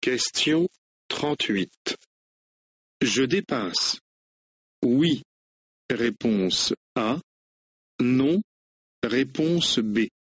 Question 38. Je dépasse. Oui. Réponse A. Non. Réponse B.